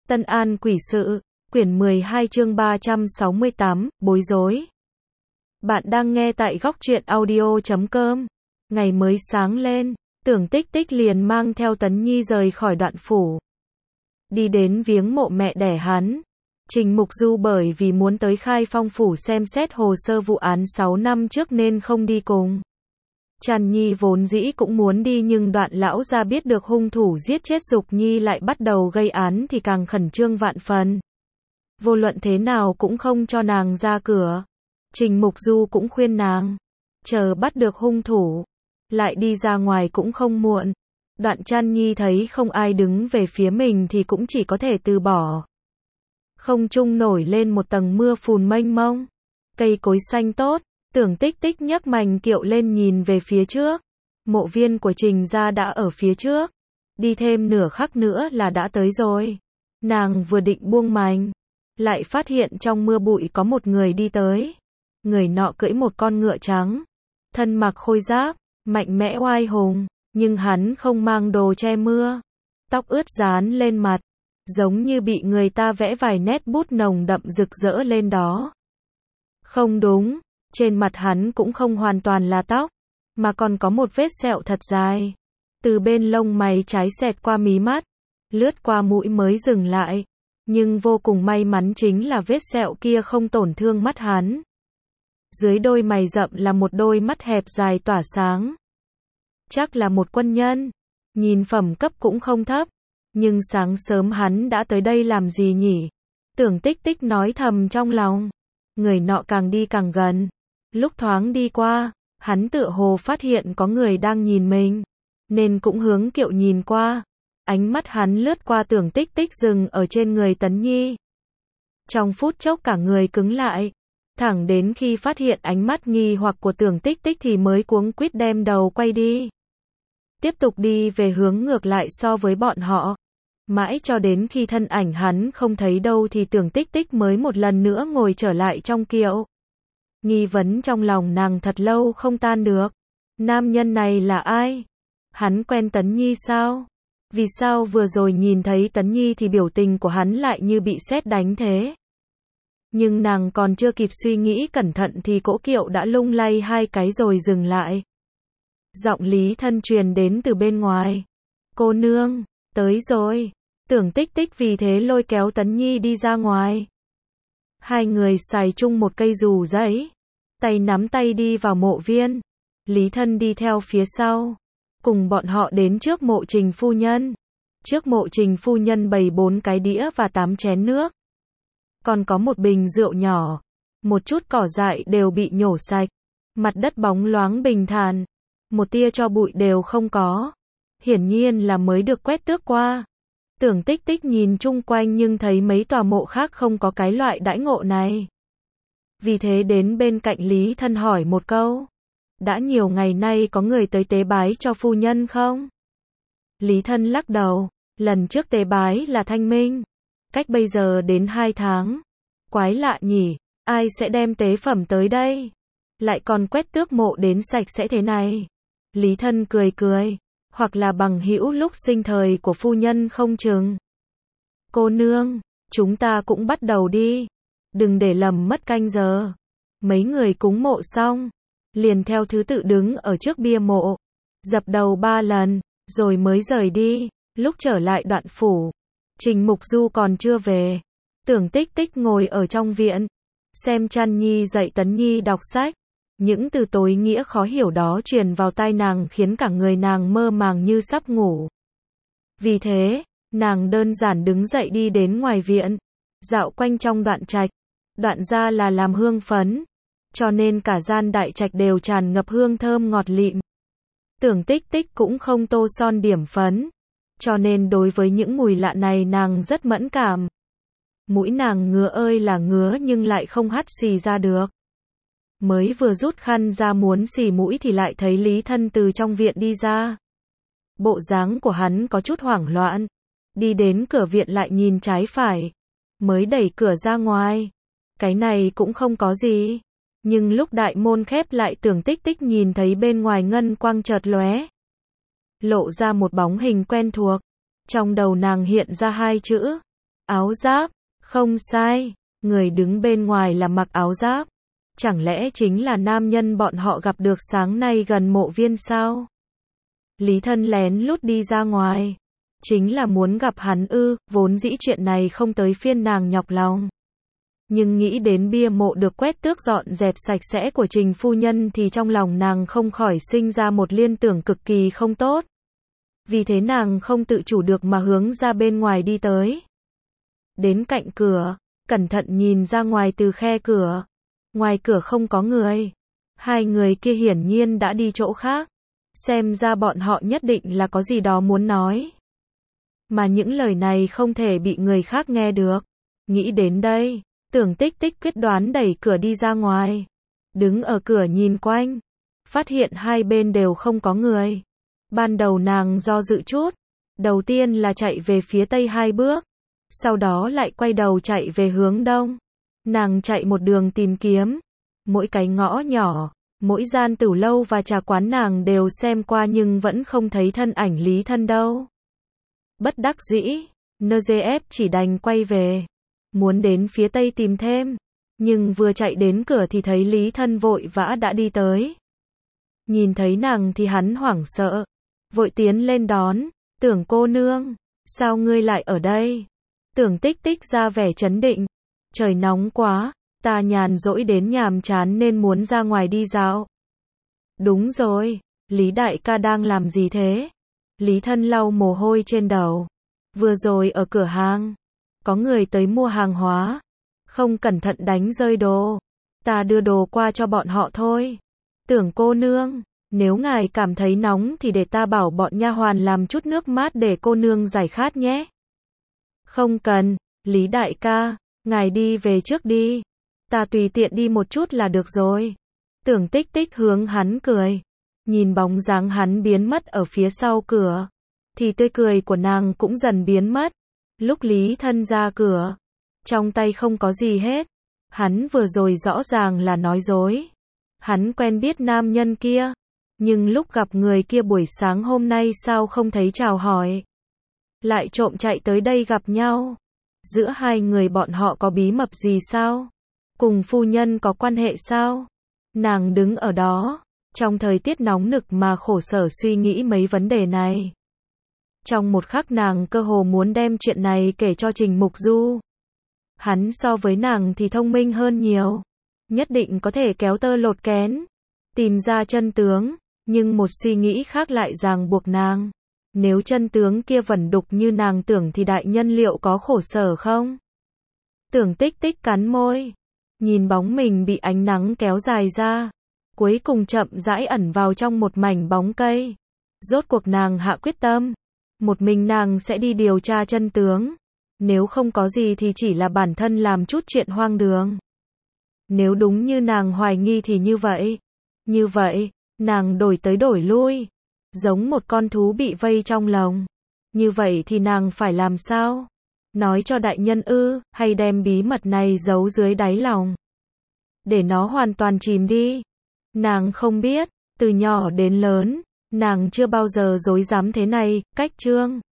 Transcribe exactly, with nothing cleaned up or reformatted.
Tân An Quỷ Sự, quyển mười hai chương ba trăm sáu mươi tám, bối rối. Bạn đang nghe tại góc truyện audio chấm com. Ngày mới sáng lên, Tưởng Tích Tích liền mang theo Tấn Nhi rời khỏi Đoạn phủ. Đi đến viếng mộ mẹ đẻ hắn. Trình Mục Du bởi vì muốn tới Khai Phong phủ xem xét hồ sơ vụ án sáu năm trước nên không đi cùng. Tràn Nhi vốn dĩ cũng muốn đi nhưng Đoạn lão gia biết được hung thủ giết chết Dục Nhi lại bắt đầu gây án thì càng khẩn trương vạn phần. Vô luận thế nào cũng không cho nàng ra cửa. Trình Mục Du cũng khuyên nàng, chờ bắt được hung thủ, lại đi ra ngoài cũng không muộn. Đoạn Tràn Nhi thấy không ai đứng về phía mình thì cũng chỉ có thể từ bỏ. Không trung nổi lên một tầng mưa phùn mênh mông, cây cối xanh tốt. Tưởng Tích Tích nhấc mành kiệu lên nhìn về phía trước. Mộ viên của Trình gia đã ở phía trước. Đi thêm nửa khắc nữa là đã tới rồi. Nàng vừa định buông mành, lại phát hiện trong mưa bụi có một người đi tới. Người nọ cưỡi một con ngựa trắng, thân mặc khôi giáp, mạnh mẽ oai hùng, nhưng hắn không mang đồ che mưa. Tóc ướt dán lên mặt, giống như bị người ta vẽ vài nét bút nồng đậm rực rỡ lên đó. Không đúng. Trên mặt hắn cũng không hoàn toàn là tóc, mà còn có một vết sẹo thật dài. Từ bên lông mày trái xẹt qua mí mắt, lướt qua mũi mới dừng lại. Nhưng vô cùng may mắn chính là vết sẹo kia không tổn thương mắt hắn. Dưới đôi mày rậm là một đôi mắt hẹp dài tỏa sáng. Chắc là một quân nhân. Nhìn phẩm cấp cũng không thấp. Nhưng sáng sớm hắn đã tới đây làm gì nhỉ? Tưởng Tích Tích nói thầm trong lòng. Người nọ càng đi càng gần. Lúc thoáng đi qua, hắn tựa hồ phát hiện có người đang nhìn mình, nên cũng hướng kiệu nhìn qua. Ánh mắt hắn lướt qua Tưởng Tích Tích dừng ở trên người Tấn Nhi. Trong phút chốc cả người cứng lại, thẳng đến khi phát hiện ánh mắt nghi hoặc của Tưởng Tích Tích thì mới cuống quýt đem đầu quay đi. Tiếp tục đi về hướng ngược lại so với bọn họ. Mãi cho đến khi thân ảnh hắn không thấy đâu thì Tưởng Tích Tích mới một lần nữa ngồi trở lại trong kiệu. Nghi vấn trong lòng nàng thật lâu không tan được. Nam nhân này là ai? Hắn quen Tấn Nhi sao? Vì sao vừa rồi nhìn thấy Tấn Nhi thì biểu tình của hắn lại như bị sét đánh thế? Nhưng nàng còn chưa kịp suy nghĩ cẩn thận thì cỗ kiệu đã lung lay hai cái rồi dừng lại. Giọng Lý Thân truyền đến từ bên ngoài. Cô nương, tới rồi. Tưởng Tích Tích vì thế lôi kéo Tấn Nhi đi ra ngoài. Hai người xài chung một cây dù giấy, tay nắm tay đi vào mộ viên. Lý Thân đi theo phía sau, cùng bọn họ đến trước mộ Trình phu nhân. Trước mộ Trình phu nhân bày bốn cái đĩa và tám chén nước. Còn có một bình rượu nhỏ, một chút cỏ dại đều bị nhổ sạch. Mặt đất bóng loáng bình thản, một tia tro bụi đều không có. Hiển nhiên là mới được quét tước qua. Tưởng Tích Tích nhìn chung quanh nhưng thấy mấy tòa mộ khác không có cái loại đãi ngộ này. Vì thế đến bên cạnh Lý Thân hỏi một câu. Đã nhiều ngày nay có người tới tế bái cho phu nhân không? Lý Thân lắc đầu. Lần trước tế bái là Thanh Minh. Cách bây giờ đến hai tháng. Quái lạ nhỉ, ai sẽ đem tế phẩm tới đây? Lại còn quét tước mộ đến sạch sẽ thế này. Lý Thân cười cười. Hoặc là bằng hữu lúc sinh thời của phu nhân không chừng. Cô nương, chúng ta cũng bắt đầu đi. Đừng để lầm mất canh giờ. Mấy người cúng mộ xong, liền theo thứ tự đứng ở trước bia mộ, dập đầu ba lần, rồi mới rời đi. Lúc trở lại Đoạn phủ, Trình Mục Du còn chưa về. Tưởng Tích Tích ngồi ở trong viện, xem Tràn Nhi dạy Tấn Nhi đọc sách. Những từ tối nghĩa khó hiểu đó truyền vào tai nàng khiến cả người nàng mơ màng như sắp ngủ. Vì thế, nàng đơn giản đứng dậy đi đến ngoài viện, dạo quanh trong Đoạn trạch. Đoạn gia là làm hương phấn, cho nên cả gian đại trạch đều tràn ngập hương thơm ngọt lịm. Tưởng Tích Tích cũng không tô son điểm phấn, cho nên đối với những mùi lạ này nàng rất mẫn cảm. Mũi nàng ngứa ơi là ngứa nhưng lại không hắt xì ra được. Mới vừa rút khăn ra muốn xì mũi thì lại thấy Lý Thân từ trong viện đi ra. Bộ dáng của hắn có chút hoảng loạn. Đi đến cửa viện lại nhìn trái phải. Mới đẩy cửa ra ngoài. Cái này cũng không có gì. Nhưng lúc đại môn khép lại Tưởng Tích Tích nhìn thấy bên ngoài ngân quang chợt lóe. Lộ ra một bóng hình quen thuộc. Trong đầu nàng hiện ra hai chữ. áo giáp, không sai, người đứng bên ngoài là mặc áo giáp. Chẳng lẽ chính là nam nhân bọn họ gặp được sáng nay gần mộ viên sao? Lý Thân lén lút đi ra ngoài. Chính là muốn gặp hắn ư, vốn dĩ chuyện này không tới phiên nàng nhọc lòng. Nhưng nghĩ đến bia mộ được quét tước dọn dẹp sạch sẽ của Trình phu nhân thì trong lòng nàng không khỏi sinh ra một liên tưởng cực kỳ không tốt. Vì thế nàng không tự chủ được mà hướng ra bên ngoài đi tới. Đến cạnh cửa, cẩn thận nhìn ra ngoài từ khe cửa. Ngoài cửa không có người. Hai người kia hiển nhiên đã đi chỗ khác. Xem ra bọn họ nhất định là có gì đó muốn nói. Mà những lời này không thể bị người khác nghe được. Nghĩ đến đây, Tưởng Tích Tích quyết đoán đẩy cửa đi ra ngoài. Đứng ở cửa nhìn quanh. Phát hiện hai bên đều không có người. Ban đầu nàng do dự chút. Đầu tiên là chạy về phía tây hai bước. Sau đó lại quay đầu chạy về hướng đông. Nàng chạy một đường tìm kiếm. Mỗi cái ngõ nhỏ, mỗi gian tửu lâu và trà quán nàng đều xem qua nhưng vẫn không thấy thân ảnh Lý Thân đâu. Bất đắc dĩ, en giê ép chỉ đành quay về. Muốn đến phía tây tìm thêm. Nhưng vừa chạy đến cửa thì thấy Lý Thân vội vã đã đi tới. Nhìn thấy nàng thì hắn hoảng sợ. Vội tiến lên đón. Tưởng cô nương, sao ngươi lại ở đây? Tưởng Tích Tích ra vẻ trấn định. Trời nóng quá, ta nhàn rỗi đến nhàm chán nên muốn ra ngoài đi dạo. Đúng rồi, Lý đại ca đang làm gì thế? Lý Thân lau mồ hôi trên đầu. Vừa rồi ở cửa hàng, có người tới mua hàng hóa, không cẩn thận đánh rơi đồ. Ta đưa đồ qua cho bọn họ thôi. Tưởng cô nương, nếu ngài cảm thấy nóng thì để ta bảo bọn nha hoàn làm chút nước mát để cô nương giải khát nhé. Không cần, Lý đại ca, ngài đi về trước đi. Ta tùy tiện đi một chút là được rồi. Tưởng Tích Tích hướng hắn cười. Nhìn bóng dáng hắn biến mất ở phía sau cửa. Thì tươi cười của nàng cũng dần biến mất. Lúc Lý Thân ra cửa. Trong tay không có gì hết. Hắn vừa rồi rõ ràng là nói dối. Hắn quen biết nam nhân kia. Nhưng lúc gặp người kia buổi sáng hôm nay sao không thấy chào hỏi. Lại trộm chạy tới đây gặp nhau. Giữa hai người bọn họ có bí mật gì sao? Cùng phu nhân có quan hệ sao? Nàng đứng ở đó, trong thời tiết nóng nực mà khổ sở suy nghĩ mấy vấn đề này. Trong một khắc nàng cơ hồ muốn đem chuyện này kể cho Trình Mục Du. Hắn so với nàng thì thông minh hơn nhiều. Nhất định có thể kéo tơ lột kén. Tìm ra chân tướng. Nhưng một suy nghĩ khác lại ràng buộc nàng. Nếu chân tướng kia vẩn đục như nàng tưởng thì đại nhân liệu có khổ sở không? Tưởng Tích Tích cắn môi. Nhìn bóng mình bị ánh nắng kéo dài ra. Cuối cùng chậm rãi ẩn vào trong một mảnh bóng cây. Rốt cuộc nàng hạ quyết tâm. Một mình nàng sẽ đi điều tra chân tướng. Nếu không có gì thì chỉ là bản thân làm chút chuyện hoang đường. Nếu đúng như nàng hoài nghi thì như vậy. Như vậy, nàng đổi tới đổi lui. Giống một con thú bị vây trong lồng. Như vậy thì nàng phải làm sao? Nói cho đại nhân ư, hay đem bí mật này giấu dưới đáy lòng? Để nó hoàn toàn chìm đi. Nàng không biết, từ nhỏ đến lớn, nàng chưa bao giờ dối dám thế này. Cách chương